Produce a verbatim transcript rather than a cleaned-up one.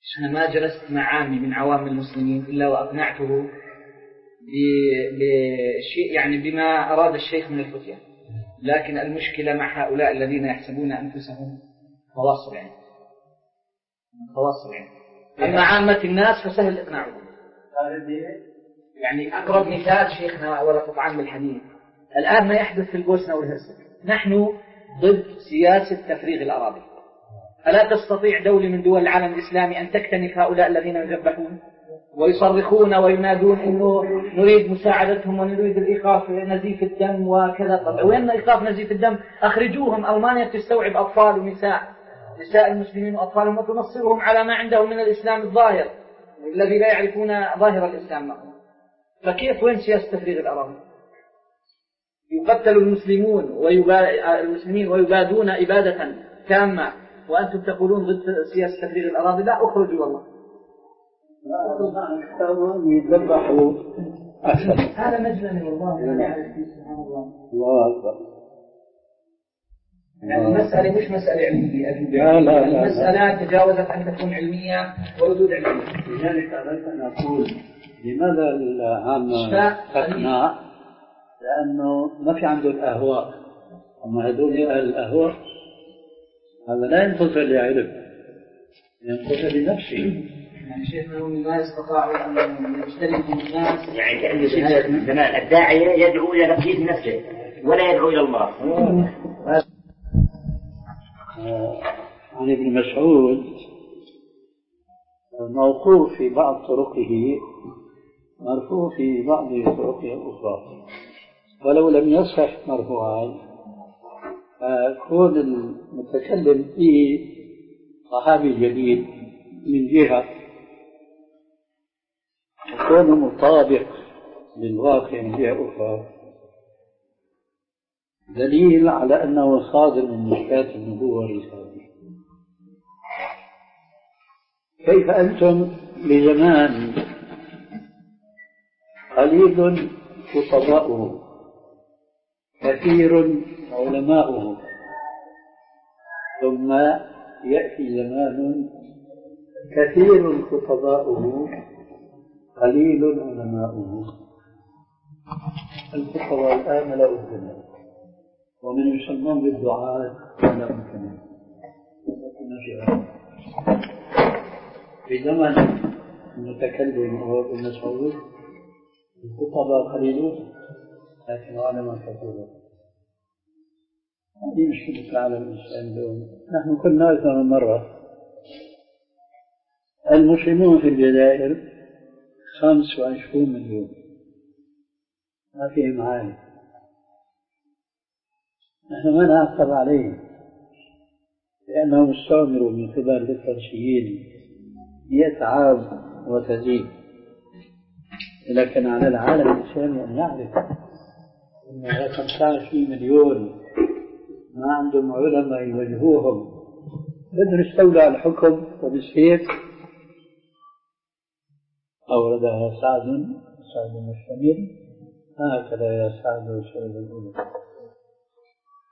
أنا ما جلست مع عامي من عوام المسلمين إلا وأقنعته بشيء يعني بما أراد الشيخ من الفتية، لكن المشكلة مع هؤلاء الذين يحسبون أنفسهم خواص العلم خواص العلم. أما عامة الناس فسهل إقناعهم. يعني أقرب مثال شيخنا ورقة عام الحديث الآن ما يحدث في البوسنة والهرسك، نحن ضد سياسة تفريغ الأراضي. ألا تستطيع دولة من دول العالم الإسلامي أن تكتنف هؤلاء الذين يذبحون ويصرخون وينادون إنه نريد مساعدتهم ونريد الإيقاف نزيف الدم وكذا؟ طبعا وين إيقاف نزيف الدم؟ أخرجوهم. ألمانيا تستوعب أطفال ونساء نساء المسلمين وأطفالهم وتنصرهم على ما عندهم من الإسلام الظاهر الذي لا يعرفون ظاهر الإسلام معهم. فكيف وين سياسة تفريغ الأراضي؟ يقتل المسلمون ويبا... المسلمين ويبادون إبادة تامة وأنتم تقولون ضد سياسة تفريغ الأراضي. لا أخرجوا والله يذبحوا هذا مجنن والله. سبحان الله. الله أكبر. يعني المسألة مش مسألة علمية، لا لا لا المسألة تجاوزت أن تكون علمية وردود علمية. لذلك أردت أن أقول لماذا العامة تقنع؟ لأنه ما في عنده الأهواء، أما هذول الأهواء هذا لا ينتصر لعلم، ينتصر لنفسه. يعني شيخنا هم لا يستطاعوا أن يجتنبوا الناس. يعني كأن زمان الداعية يدعو إلى تفكير نفسه ولا يدعو إلى الله. عن ابن مسعود موقوف في بعض طرقه مرفوع في بعض طرقه الأخرى، ولو لم يصح مرفوعا فكون المتكلم فيه صحابي جديد من جهة وكونه مطابق للواقع من جهة أخرى دليل على أنه صادر من مشكاة النبوة والرسالة. كيف أنتم لزمان قليل خطباؤه كثير علماؤه، ثم يأتي زمان كثير خطباؤه قليل علماؤه. الخطباء الآن ملأوا الدنيا ومن يسمون بالدعاة ولا ممكن في زمن المتكلم هو ابن مسعود الخطباء قليلون لكن علماء كثيرون. هذه مشكلة العالم الإسلامي اليوم. نحن كنا أكثر من مرة المسلمون في الجزائر خمس وعشرون مليون ما فيهم عالم. نحن ما نعتب عليهم لأنهم استعمروا من قبل الفرنسيين مئة عام وتزيد، لكن على العالم الإسلامي أن يعرف أن خمسة وعشرين مليون ما عندهم علماء يوجهوهم، بدهم يستولوا على الحكم وبالسيف. أوردها سعد سعد المشتمل هكذا يا سعد وشعب الأولى.